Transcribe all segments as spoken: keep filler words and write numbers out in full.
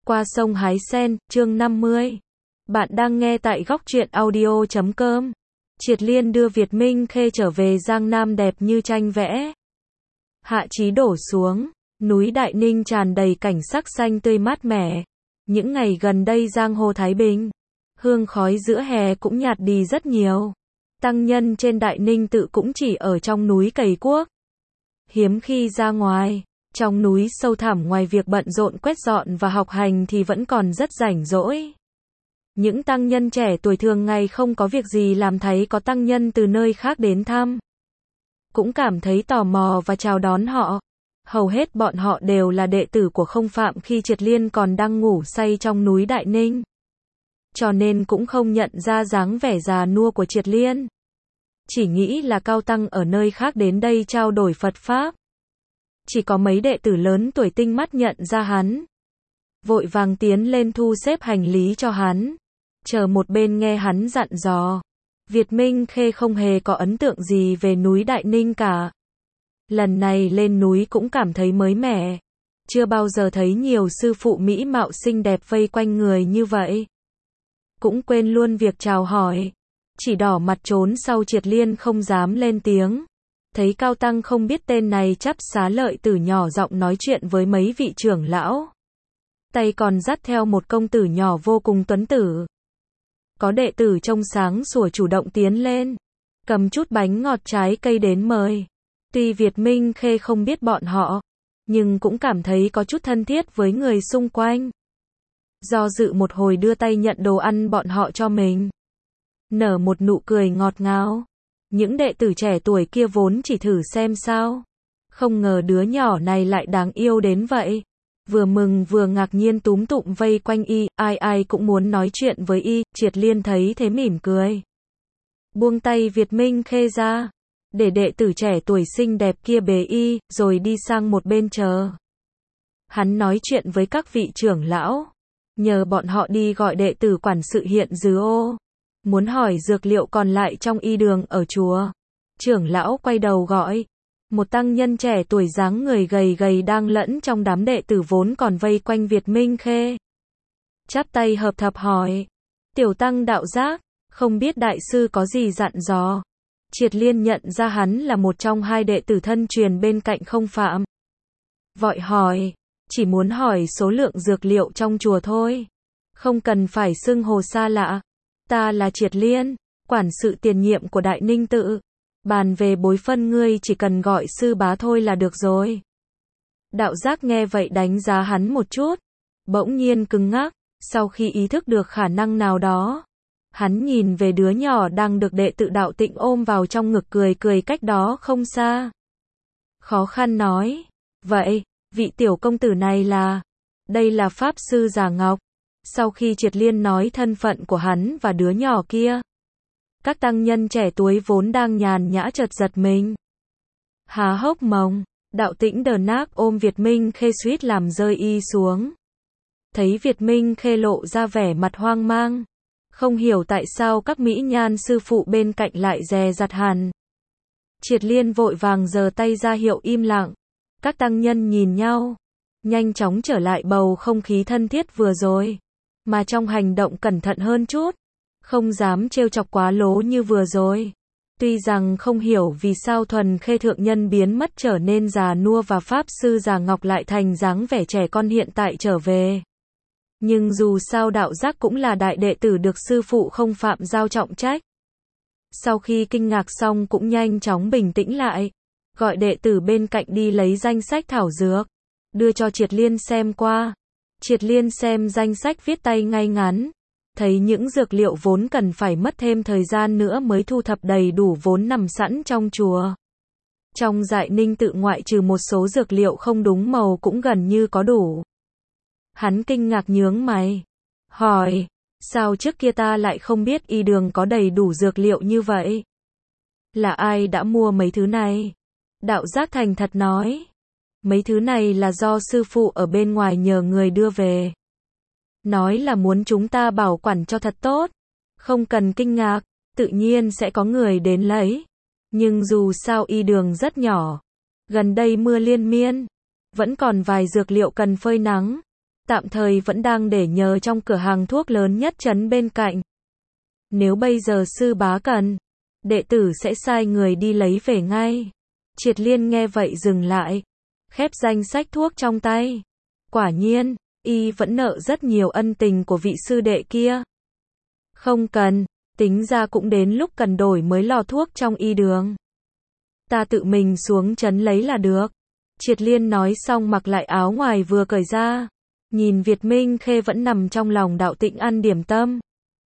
Qua sông hái sen, chương năm mươi. Bạn đang nghe tại góc truyện audio chấm com. Triệt Liên đưa Việt Minh Khê trở về Giang Nam đẹp như tranh vẽ. Hạ chí đổ xuống, núi Đại Ninh tràn đầy cảnh sắc xanh tươi mát mẻ. Những ngày gần đây giang hồ thái bình, hương khói giữa hè cũng nhạt đi rất nhiều. Tăng nhân trên Đại Ninh tự cũng chỉ ở trong núi cày cuốc, hiếm khi ra ngoài. Trong núi sâu thẳm, ngoài việc bận rộn quét dọn và học hành thì vẫn còn rất rảnh rỗi. Những tăng nhân trẻ tuổi thường ngày không có việc gì làm, thấy có tăng nhân từ nơi khác đến thăm, cũng cảm thấy tò mò và chào đón họ. Hầu hết bọn họ đều là đệ tử của Không Phạm khi Triệt Liên còn đang ngủ say trong núi Đại Ninh, cho nên cũng không nhận ra dáng vẻ già nua của Triệt Liên, chỉ nghĩ là cao tăng ở nơi khác đến đây trao đổi Phật Pháp. Chỉ có mấy đệ tử lớn tuổi tinh mắt nhận ra hắn, vội vàng tiến lên thu xếp hành lý cho hắn, chờ một bên nghe hắn dặn dò. Việt Minh Khê không hề có ấn tượng gì về núi Đại Ninh cả. Lần này lên núi cũng cảm thấy mới mẻ, chưa bao giờ thấy nhiều sư phụ mỹ mạo xinh đẹp vây quanh người như vậy. Cũng quên luôn việc chào hỏi, chỉ đỏ mặt trốn sau. Triệt Liên không dám lên tiếng. Thấy cao tăng không biết tên này chắp xá lợi tử nhỏ giọng nói chuyện với mấy vị trưởng lão, tay còn dắt theo một công tử nhỏ vô cùng tuấn tử. Có đệ tử trông sáng sủa chủ động tiến lên, cầm chút bánh ngọt trái cây đến mời. Tuy Việt Minh Khê không biết bọn họ, nhưng cũng cảm thấy có chút thân thiết với người xung quanh. Do dự một hồi đưa tay nhận đồ ăn bọn họ cho mình, nở một nụ cười ngọt ngào. Những đệ tử trẻ tuổi kia vốn chỉ thử xem sao, không ngờ đứa nhỏ này lại đáng yêu đến vậy. Vừa mừng vừa ngạc nhiên túm tụm vây quanh y, ai ai cũng muốn nói chuyện với y. Triệt Liên thấy thế mỉm cười, buông tay Việt Minh Khê ra, để đệ tử trẻ tuổi xinh đẹp kia bế y, rồi đi sang một bên chờ. Hắn nói chuyện với các vị trưởng lão, nhờ bọn họ đi gọi đệ tử quản sự hiện dư ô, muốn hỏi dược liệu còn lại trong y đường ở chùa. Trưởng lão quay đầu gọi một tăng nhân trẻ tuổi dáng người gầy gầy đang lẫn trong đám đệ tử vốn còn vây quanh Việt Minh Khê. Chắp tay hợp thập hỏi: tiểu tăng đạo giác, không biết đại sư có gì dặn dò. Triệt Liên nhận ra hắn là một trong hai đệ tử thân truyền bên cạnh Không Phạm, vội hỏi: chỉ muốn hỏi số lượng dược liệu trong chùa thôi, không cần phải xưng hồ xa lạ. Ta là Triệt Liên, quản sự tiền nhiệm của Đại Ninh tự. Bàn về bối phân ngươi chỉ cần gọi sư bá thôi là được rồi. Đạo giác nghe vậy đánh giá hắn một chút, bỗng nhiên cứng ngắc. Sau khi ý thức được khả năng nào đó, hắn nhìn về đứa nhỏ đang được đệ tử Đạo Tịnh ôm vào trong ngực, cười cười cách đó không xa. Khó khăn nói: vậy, vị tiểu công tử này là? Đây là Pháp Sư Già Ngọc. Sau khi Triệt Liên nói thân phận của hắn và đứa nhỏ kia, các tăng nhân trẻ tuổi vốn đang nhàn nhã chợt giật mình, há hốc mồm. Đạo Tĩnh đờ nác ôm Việt Minh Khê suýt làm rơi y xuống. Thấy Việt Minh Khê lộ ra vẻ mặt hoang mang, không hiểu tại sao các mỹ nhan sư phụ bên cạnh lại dè dặt hẳn. Triệt Liên vội vàng giơ tay ra hiệu im lặng. Các tăng nhân nhìn nhau, nhanh chóng trở lại bầu không khí thân thiết vừa rồi, mà trong hành động cẩn thận hơn chút, không dám trêu chọc quá lố như vừa rồi. Tuy rằng không hiểu vì sao Thuần Khê thượng nhân biến mất trở nên già nua và Pháp Sư Già Ngọc lại thành dáng vẻ trẻ con hiện tại trở về, nhưng dù sao đạo giác cũng là đại đệ tử được sư phụ Không Phạm giao trọng trách. Sau khi kinh ngạc xong cũng nhanh chóng bình tĩnh lại, gọi đệ tử bên cạnh đi lấy danh sách thảo dược, đưa cho Triệt Liên xem qua. Triệt Liên xem danh sách viết tay ngay ngắn, thấy những dược liệu vốn cần phải mất thêm thời gian nữa mới thu thập đầy đủ vốn nằm sẵn trong chùa. Trong Đại Ninh tự ngoại trừ một số dược liệu không đúng màu cũng gần như có đủ. Hắn kinh ngạc nhướng mày, hỏi: sao trước kia ta lại không biết y đường có đầy đủ dược liệu như vậy? Là ai đã mua mấy thứ này? Đạo giác thành thật nói: mấy thứ này là do sư phụ ở bên ngoài nhờ người đưa về, nói là muốn chúng ta bảo quản cho thật tốt, không cần kinh ngạc, tự nhiên sẽ có người đến lấy. Nhưng dù sao y đường rất nhỏ, gần đây mưa liên miên, vẫn còn vài dược liệu cần phơi nắng, tạm thời vẫn đang để nhờ trong cửa hàng thuốc lớn nhất trấn bên cạnh. Nếu bây giờ sư bá cần, đệ tử sẽ sai người đi lấy về ngay. Triệt Liên nghe vậy dừng lại, khép danh sách thuốc trong tay. Quả nhiên, y vẫn nợ rất nhiều ân tình của vị sư đệ kia. Không cần, tính ra cũng đến lúc cần đổi mới lò thuốc trong y đường. Ta tự mình xuống trấn lấy là được. Triệt Liên nói xong mặc lại áo ngoài vừa cởi ra. Nhìn Việt Minh Khê vẫn nằm trong lòng Đạo Tĩnh ăn điểm tâm.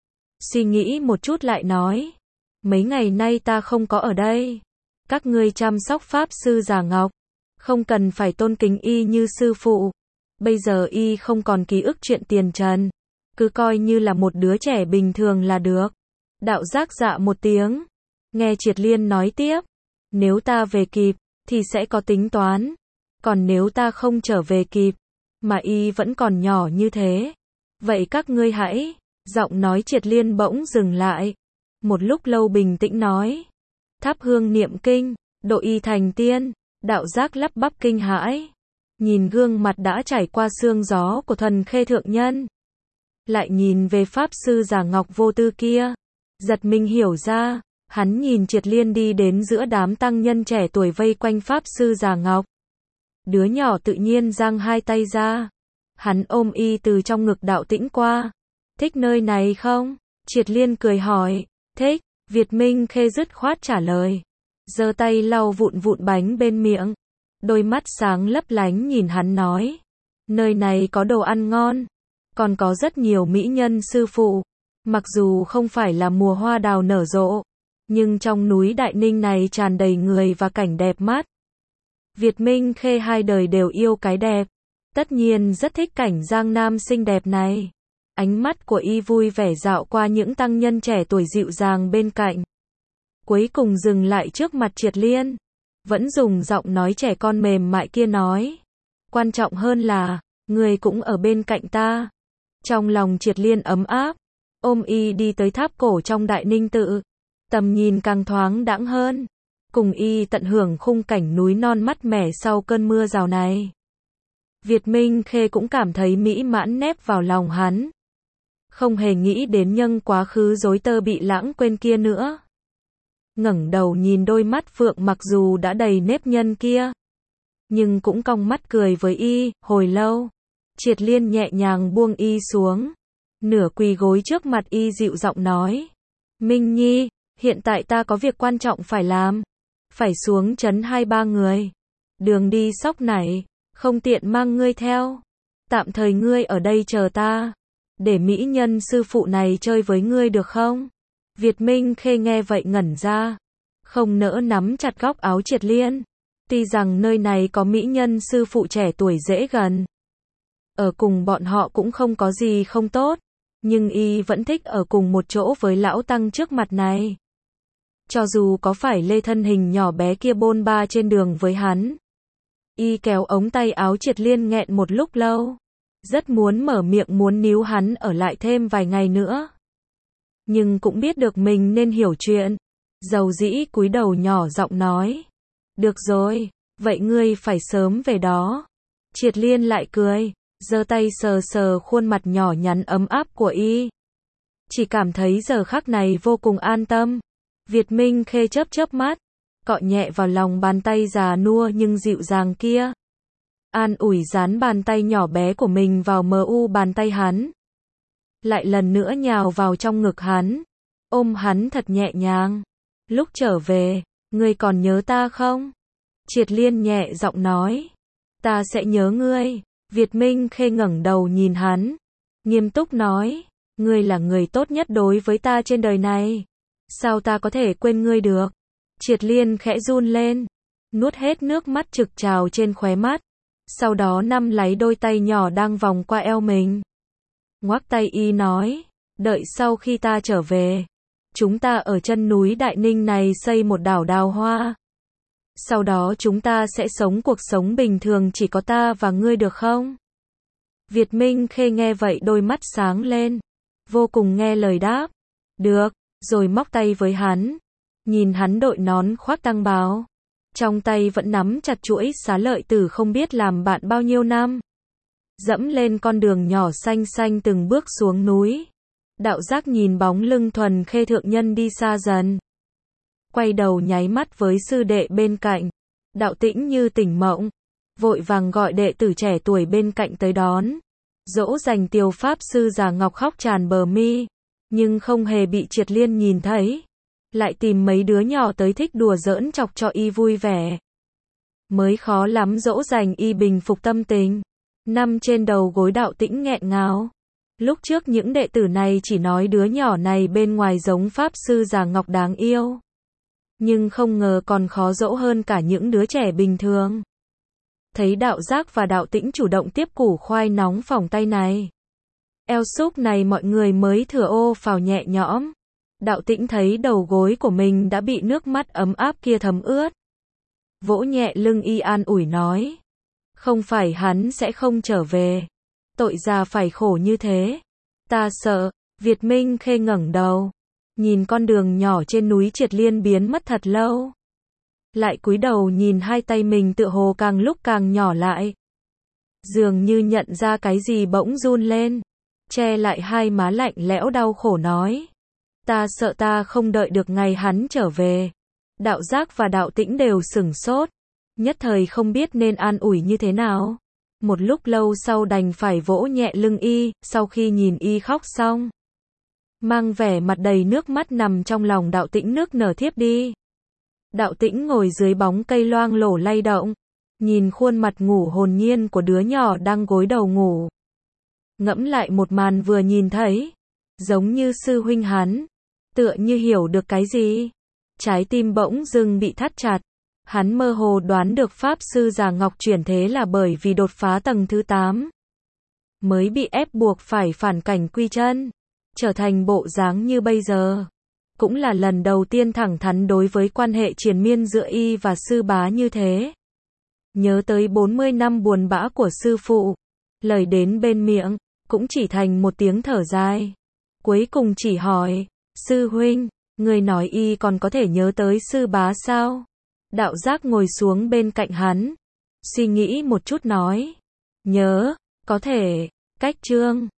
Suy nghĩ một chút lại nói. Mấy ngày nay ta không có ở đây. Các ngươi chăm sóc Pháp Sư Già Ngọc. Không cần phải tôn kính y như sư phụ. Bây giờ y không còn ký ức chuyện tiền trần. Cứ coi như là một đứa trẻ bình thường là được. Đạo Giác dạ một tiếng. Nghe Triệt Liên nói tiếp. Nếu ta về kịp, thì sẽ có tính toán. Còn nếu ta không trở về kịp, mà y vẫn còn nhỏ như thế, vậy các ngươi hãy. Giọng nói Triệt Liên bỗng dừng lại. Một lúc lâu bình tĩnh nói. Thắp hương niệm kinh, độ y thành tiên. Đạo Giác lắp bắp kinh hãi. Nhìn gương mặt đã trải qua sương gió của Thuần Khê thượng nhân. Lại nhìn về Pháp Sư Già Ngọc vô tư kia. Giật mình hiểu ra. Hắn nhìn Triệt Liên đi đến giữa đám tăng nhân trẻ tuổi vây quanh Pháp Sư Già Ngọc. Đứa nhỏ tự nhiên giang hai tay ra. Hắn ôm y từ trong ngực Đạo Tĩnh qua. Thích nơi này không? Triệt Liên cười hỏi. Thích. Việt Minh Khê dứt khoát trả lời. Giơ tay lau vụn vụn bánh bên miệng. Đôi mắt sáng lấp lánh nhìn hắn nói. Nơi này có đồ ăn ngon. Còn có rất nhiều mỹ nhân sư phụ. Mặc dù không phải là mùa hoa đào nở rộ, nhưng trong núi Đại Ninh này tràn đầy người và cảnh đẹp mắt. Việt Minh Khê hai đời đều yêu cái đẹp. Tất nhiên rất thích cảnh Giang Nam xinh đẹp này. Ánh mắt của y vui vẻ dạo qua những tăng nhân trẻ tuổi dịu dàng bên cạnh. Cuối cùng dừng lại trước mặt Triệt Liên. Vẫn dùng giọng nói trẻ con mềm mại kia nói. Quan trọng hơn là, người cũng ở bên cạnh ta. Trong lòng Triệt Liên ấm áp. Ôm y đi tới tháp cổ trong Đại Ninh tự. Tầm nhìn càng thoáng đãng hơn. Cùng y tận hưởng khung cảnh núi non mát mẻ sau cơn mưa rào này. Việt Minh Khê cũng cảm thấy mỹ mãn nép vào lòng hắn. Không hề nghĩ đến nhân quá khứ rối tơ bị lãng quên kia nữa. Ngẩng đầu nhìn đôi mắt phượng mặc dù đã đầy nếp nhăn kia, nhưng cũng cong mắt cười với y, hồi lâu. Triệt Liên nhẹ nhàng buông y xuống. Nửa quỳ gối trước mặt y dịu giọng nói. Minh Nhi, hiện tại ta có việc quan trọng phải làm. Phải xuống trấn hai ba người. Đường đi sóc nảy, không tiện mang ngươi theo. Tạm thời ngươi ở đây chờ ta. Để mỹ nhân sư phụ này chơi với ngươi được không? Việt Minh Khê nghe vậy ngẩn ra. Không nỡ nắm chặt góc áo Triệt Liên. Tuy rằng nơi này có mỹ nhân sư phụ trẻ tuổi dễ gần. Ở cùng bọn họ cũng không có gì không tốt. Nhưng y vẫn thích ở cùng một chỗ với lão tăng trước mặt này. Cho dù có phải lê thân hình nhỏ bé kia bôn ba trên đường với hắn. Y kéo ống tay áo Triệt Liên nghẹn một lúc lâu. Rất muốn mở miệng muốn níu hắn ở lại thêm vài ngày nữa. Nhưng cũng biết được mình nên hiểu chuyện. Dầu dĩ cúi đầu nhỏ giọng nói. Được rồi, vậy ngươi phải sớm về đó. Triệt Liên lại cười, giơ tay sờ sờ khuôn mặt nhỏ nhắn ấm áp của y. Chỉ cảm thấy giờ khắc này vô cùng an tâm. Việt Minh Khê chớp chớp mắt, cọ nhẹ vào lòng bàn tay già nua nhưng dịu dàng kia. An ủi dán bàn tay nhỏ bé của mình vào mờ u bàn tay hắn. Lại lần nữa nhào vào trong ngực hắn, ôm hắn thật nhẹ nhàng. Lúc trở về, ngươi còn nhớ ta không? Triệt Liên nhẹ giọng nói. Ta sẽ nhớ ngươi. Việt Minh Khê ngẩng đầu nhìn hắn, nghiêm túc nói. Ngươi là người tốt nhất đối với ta trên đời này. Sao ta có thể quên ngươi được? Triệt Liên khẽ run lên, nuốt hết nước mắt trực trào trên khóe mắt. Sau đó nắm lấy đôi tay nhỏ đang vòng qua eo mình. Ngoắc tay y nói, đợi sau khi ta trở về, chúng ta ở chân núi Đại Ninh này xây một đảo đào hoa. Sau đó chúng ta sẽ sống cuộc sống bình thường chỉ có ta và ngươi được không? Việt Minh Khê nghe vậy đôi mắt sáng lên, vô cùng nghe lời đáp. Được, rồi móc tay với hắn. Nhìn hắn đội nón khoác tăng bào, trong tay vẫn nắm chặt chuỗi xá lợi tử không biết làm bạn bao nhiêu năm. dẫm lên con đường nhỏ xanh xanh từng bước xuống núi. Đạo Giác nhìn bóng lưng Thuần Khê thượng nhân đi xa dần. Quay đầu nháy mắt với sư đệ bên cạnh. Đạo Tĩnh như tỉnh mộng, vội vàng gọi đệ tử trẻ tuổi bên cạnh tới đón. Dỗ dành Tiều Pháp sư già ngọc khóc tràn bờ mi, nhưng không hề bị Triệt Liên nhìn thấy. Lại tìm mấy đứa nhỏ tới thích đùa giỡn chọc cho y vui vẻ. Mới khó lắm dỗ dành y bình phục tâm tình. Nằm trên đầu gối Đạo Tĩnh nghẹn ngào. Lúc trước những đệ tử này chỉ nói đứa nhỏ này bên ngoài giống Pháp sư già ngọc đáng yêu. Nhưng không ngờ còn khó dỗ hơn cả những đứa trẻ bình thường. Thấy Đạo Giác và Đạo Tĩnh chủ động tiếp củ khoai nóng phỏng tay này. Eo súp này mọi người mới thừa ô phào nhẹ nhõm. Đạo Tĩnh thấy đầu gối của mình đã bị nước mắt ấm áp kia thấm ướt. Vỗ nhẹ lưng y an ủi nói. Không phải hắn sẽ không trở về. Tội già phải khổ như thế. Ta sợ. Việt Minh Khê ngẩng đầu. Nhìn con đường nhỏ trên núi Triệt Liên biến mất thật lâu. Lại cúi đầu nhìn hai tay mình tựa hồ càng lúc càng nhỏ lại. Dường như nhận ra cái gì bỗng run lên. Che lại hai má lạnh lẽo đau khổ nói. Ta sợ ta không đợi được ngày hắn trở về. Đạo Giác và Đạo Tĩnh đều sửng sốt. Nhất thời không biết nên an ủi như thế nào. Một lúc lâu sau đành phải vỗ nhẹ lưng y, sau khi nhìn y khóc xong. Mang vẻ mặt đầy nước mắt nằm trong lòng Đạo Tĩnh nước nở thiếp đi. Đạo Tĩnh ngồi dưới bóng cây loang lổ lay động. Nhìn khuôn mặt ngủ hồn nhiên của đứa nhỏ đang gối đầu ngủ. Ngẫm lại một màn vừa nhìn thấy. Giống như sư huynh hắn. Tựa như hiểu được cái gì. Trái tim bỗng dưng bị thắt chặt. Hắn mơ hồ đoán được Pháp sư già ngọc chuyển thế là bởi vì đột phá tầng thứ tám. Mới bị ép buộc phải phản cảnh quy chân. Trở thành bộ dáng như bây giờ. Cũng là lần đầu tiên thẳng thắn đối với quan hệ triền miên giữa y và sư bá như thế. Nhớ tới bốn mươi năm buồn bã của sư phụ. Lời đến bên miệng, cũng chỉ thành một tiếng thở dài. Cuối cùng chỉ hỏi, sư huynh, người nói y còn có thể nhớ tới sư bá sao? Đạo Giác ngồi xuống bên cạnh hắn. Suy nghĩ một chút nói. Nhớ, có thể, cách chương.